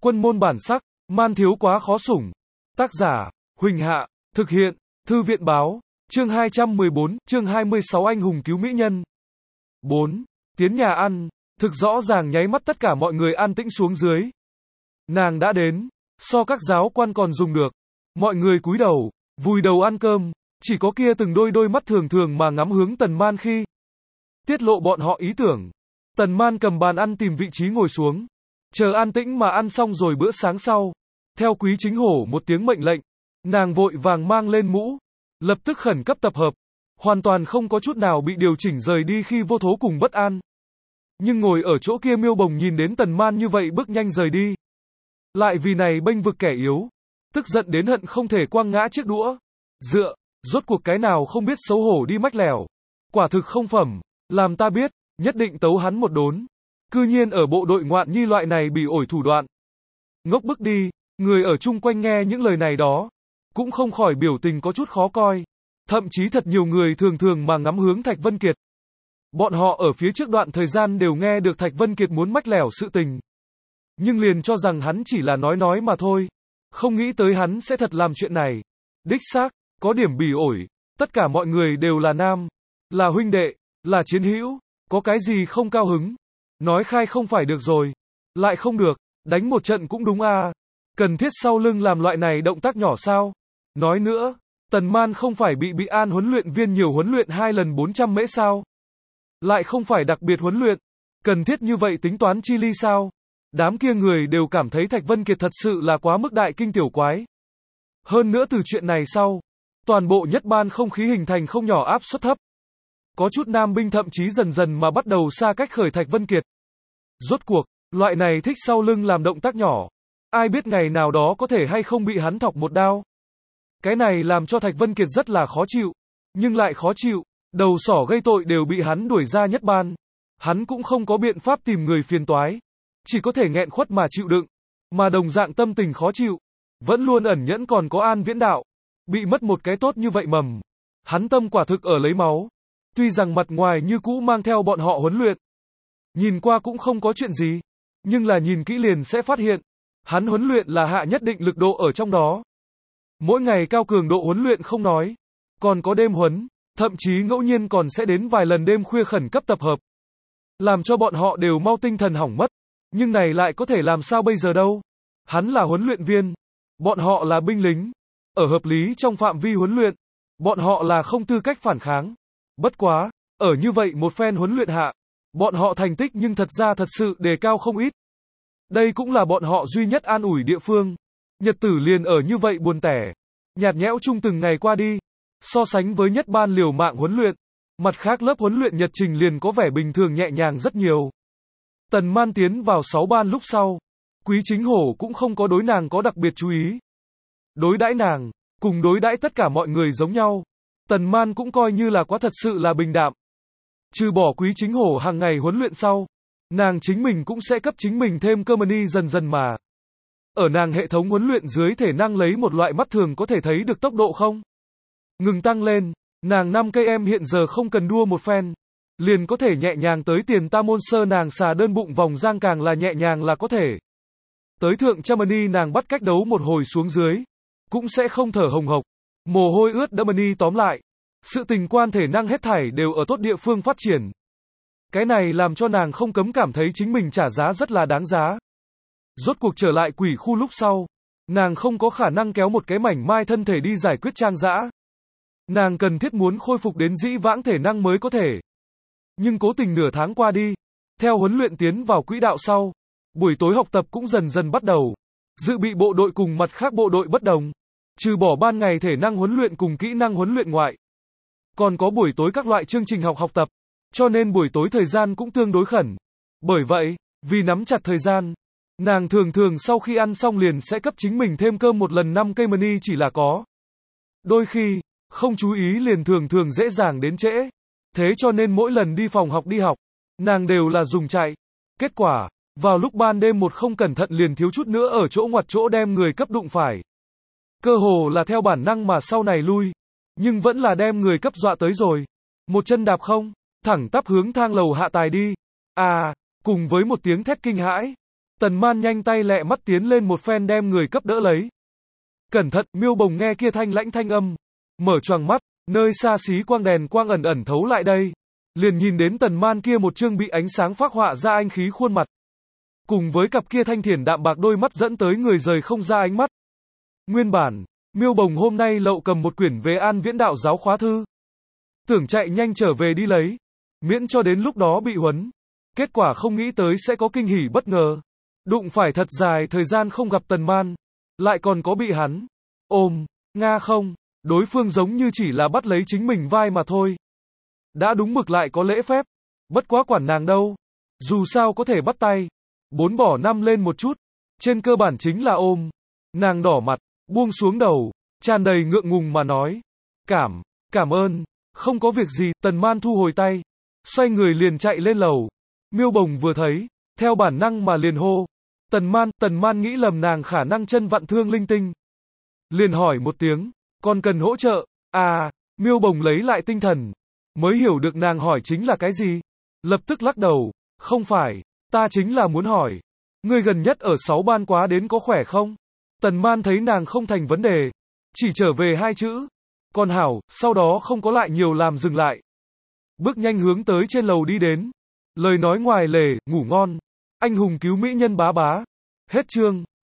Quân môn bản sắc, man thiếu quá khó sủng. Tác giả, Huỳnh Hạ, thực hiện, Thư viện báo, chương 214, chương 26 anh hùng cứu mỹ nhân. 4. Tiến nhà ăn, thực rõ ràng nháy mắt tất cả mọi người an tĩnh xuống dưới. Nàng đã đến, so các giáo quan còn dùng được. Mọi người cúi đầu, vùi đầu ăn cơm, chỉ có kia từng đôi mắt thường thường mà ngắm hướng Tần Man khi tiết lộ bọn họ ý tưởng. Tần Man cầm bàn ăn tìm vị trí ngồi xuống, chờ an tĩnh mà ăn xong rồi bữa sáng sau. Theo Quý Chính Hổ một tiếng mệnh lệnh, nàng vội vàng mang lên mũ, lập tức khẩn cấp tập hợp, hoàn toàn không có chút nào bị điều chỉnh rời đi khi vô thố cùng bất an. Nhưng ngồi ở chỗ kia Miêu Bồng nhìn đến Tần Man như vậy bước nhanh rời đi, lại vì này bênh vực kẻ yếu, tức giận đến hận không thể quăng ngã chiếc đũa. Dựa, rốt cuộc cái nào không biết xấu hổ đi mách lẻo, quả thực không phẩm, làm ta biết, nhất định tấu hắn một đốn. Cư nhiên ở bộ đội ngoạn nhi loại này bị ổi thủ đoạn. Ngốc bức đi, người ở chung quanh nghe những lời này đó, cũng không khỏi biểu tình có chút khó coi. Thậm chí thật nhiều người thường thường mà ngắm hướng Thạch Vân Kiệt. Bọn họ ở phía trước đoạn thời gian đều nghe được Thạch Vân Kiệt muốn mách lẻo sự tình, nhưng liền cho rằng hắn chỉ là nói mà thôi, không nghĩ tới hắn sẽ thật làm chuyện này. Đích xác, có điểm bỉ ổi, tất cả mọi người đều là nam, là huynh đệ, là chiến hữu, có cái gì không cao hứng. Nói khai không phải được rồi, lại không được, đánh một trận cũng đúng à. Cần thiết sau lưng làm loại này động tác nhỏ sao? Nói nữa, Tần Man không phải bị An huấn luyện viên nhiều huấn luyện 2 lần 400 mễ sao? Lại không phải đặc biệt huấn luyện, cần thiết như vậy tính toán chi ly sao? Đám kia người đều cảm thấy Thạch Vân Kiệt thật sự là quá mức đại kinh tiểu quái. Hơn nữa từ chuyện này sau, toàn bộ nhất ban không khí hình thành không nhỏ áp suất thấp. Có chút nam binh thậm chí dần dần mà bắt đầu xa cách khởi Thạch Vân Kiệt. Rốt cuộc, loại này thích sau lưng làm động tác nhỏ, ai biết ngày nào đó có thể hay không bị hắn thọc một đao. Cái này làm cho Thạch Vân Kiệt rất là khó chịu, nhưng lại khó chịu, đầu sỏ gây tội đều bị hắn đuổi ra nhất ban. Hắn cũng không có biện pháp tìm người phiền toái, chỉ có thể nghẹn khuất mà chịu đựng, mà đồng dạng tâm tình khó chịu, vẫn luôn ẩn nhẫn còn có An Viễn Đạo, bị mất một cái tốt như vậy mầm. Hắn tâm quả thực ở lấy máu, tuy rằng mặt ngoài như cũ mang theo bọn họ huấn luyện, nhìn qua cũng không có chuyện gì, nhưng là nhìn kỹ liền sẽ phát hiện, hắn huấn luyện là hạ nhất định lực độ ở trong đó. Mỗi ngày cao cường độ huấn luyện không nói, còn có đêm huấn, thậm chí ngẫu nhiên còn sẽ đến vài lần đêm khuya khẩn cấp tập hợp, làm cho bọn họ đều mau tinh thần hỏng mất. Nhưng này lại có thể làm sao bây giờ đâu? Hắn là huấn luyện viên, bọn họ là binh lính, ở hợp lý trong phạm vi huấn luyện, bọn họ là không tư cách phản kháng. Bất quá, ở như vậy một phen huấn luyện hạ, bọn họ thành tích nhưng thật ra thật sự đề cao không ít. Đây cũng là bọn họ duy nhất an ủi địa phương. Nhật tử liền ở như vậy buồn tẻ, nhạt nhẽo chung từng ngày qua đi. So sánh với nhất ban liều mạng huấn luyện, mặt khác lớp huấn luyện nhật trình liền có vẻ bình thường nhẹ nhàng rất nhiều. Tần Man tiến vào 6 ban lúc sau, Quý Chính Hổ cũng không có đối nàng có đặc biệt chú ý. Đối đãi nàng, cùng đối đãi tất cả mọi người giống nhau. Tần Man cũng coi như là quá thật sự là bình đạm. Trừ bỏ Quý Chính Hổ hàng ngày huấn luyện sau, nàng chính mình cũng sẽ cấp chính mình thêm cơ mani dần dần mà. Ở nàng hệ thống huấn luyện dưới thể năng lấy một loại mắt thường có thể thấy được tốc độ không ngừng tăng lên, nàng 5 cây em hiện giờ không cần đua một phen, liền có thể nhẹ nhàng tới tiền tam môn sơ, nàng xà đơn bụng vòng giang càng là nhẹ nhàng là có thể. Tới thượng Chamani nàng bắt cách đấu một hồi xuống dưới, cũng sẽ không thở hồng hộc, mồ hôi ướt đẫm mani. Tóm lại, sự tình quan thể năng hết thảy đều ở tốt địa phương phát triển. Cái này làm cho nàng không cấm cảm thấy chính mình trả giá rất là đáng giá. Rốt cuộc trở lại quỷ khu lúc sau, nàng không có khả năng kéo một cái mảnh mai thân thể đi giải quyết Trang Dã. Nàng cần thiết muốn khôi phục đến dĩ vãng thể năng mới có thể. Nhưng cố tình nửa tháng qua đi, theo huấn luyện tiến vào quỹ đạo sau, buổi tối học tập cũng dần dần bắt đầu. Dự bị bộ đội cùng mặt khác bộ đội bất đồng, trừ bỏ ban ngày thể năng huấn luyện cùng kỹ năng huấn luyện ngoại, còn có buổi tối các loại chương trình học tập, cho nên buổi tối thời gian cũng tương đối khẩn. Bởi vậy, vì nắm chặt thời gian, nàng thường thường sau khi ăn xong liền sẽ cấp chính mình thêm cơm một lần 5 cây mani chỉ là có. Đôi khi, không chú ý liền thường thường dễ dàng đến trễ. Thế cho nên mỗi lần đi phòng học đi học, nàng đều là dùng chạy. Kết quả, vào lúc ban đêm một không cẩn thận liền thiếu chút nữa ở chỗ ngoặt chỗ đem người cấp đụng phải. Cơ hồ là theo bản năng mà sau này lui, nhưng vẫn là đem người cấp dọa tới rồi. Một chân đạp không, thẳng tắp hướng thang lầu hạ tài đi. À, cùng với một tiếng thét kinh hãi, Tần Man nhanh tay lẹ mắt tiến lên một phen đem người cấp đỡ lấy. Cẩn thận, Miêu Bồng nghe kia thanh lãnh thanh âm, mở choàng mắt, nơi xa xí quang đèn quang ẩn ẩn thấu lại đây, liền nhìn đến Tần Man kia một trương bị ánh sáng phác họa ra anh khí khuôn mặt, cùng với cặp kia thanh thiển đạm bạc đôi mắt dẫn tới người rời không ra ánh mắt. Nguyên bản, Miêu Bồng hôm nay lậu cầm một quyển về An Viễn đạo giáo khóa thư, tưởng chạy nhanh trở về đi lấy, miễn cho đến lúc đó bị huấn. Kết quả không nghĩ tới sẽ có kinh hỉ bất ngờ. Đụng phải thật dài thời gian không gặp Tần Man, lại còn có bị hắn ôm, nga không, đối phương giống như chỉ là bắt lấy chính mình vai mà thôi. Đã đúng mực lại có lễ phép, bất quá quản nàng đâu, dù sao có thể bắt tay, 4 bỏ 5 lên một chút, trên cơ bản chính là ôm. Nàng đỏ mặt, buông xuống đầu, tràn đầy ngượng ngùng mà nói, cảm ơn, không có việc gì. Tần Man thu hồi tay, xoay người liền chạy lên lầu. Miêu Bồng vừa thấy, theo bản năng mà liền hô, Tần Man nghĩ lầm nàng khả năng chân vặn thương linh tinh, liền hỏi một tiếng, còn cần hỗ trợ? À, Miêu Bồng lấy lại tinh thần, mới hiểu được nàng hỏi chính là cái gì, lập tức lắc đầu, không phải, ta chính là muốn hỏi, ngươi gần nhất ở 6 ban quá đến có khỏe không? Tần Man thấy nàng không thành vấn đề, chỉ trở về 2 chữ, còn hảo, sau đó không có lại nhiều làm dừng lại, bước nhanh hướng tới trên lầu đi đến, lời nói ngoài lề, ngủ ngon, anh hùng cứu mỹ nhân bá bá, hết chương.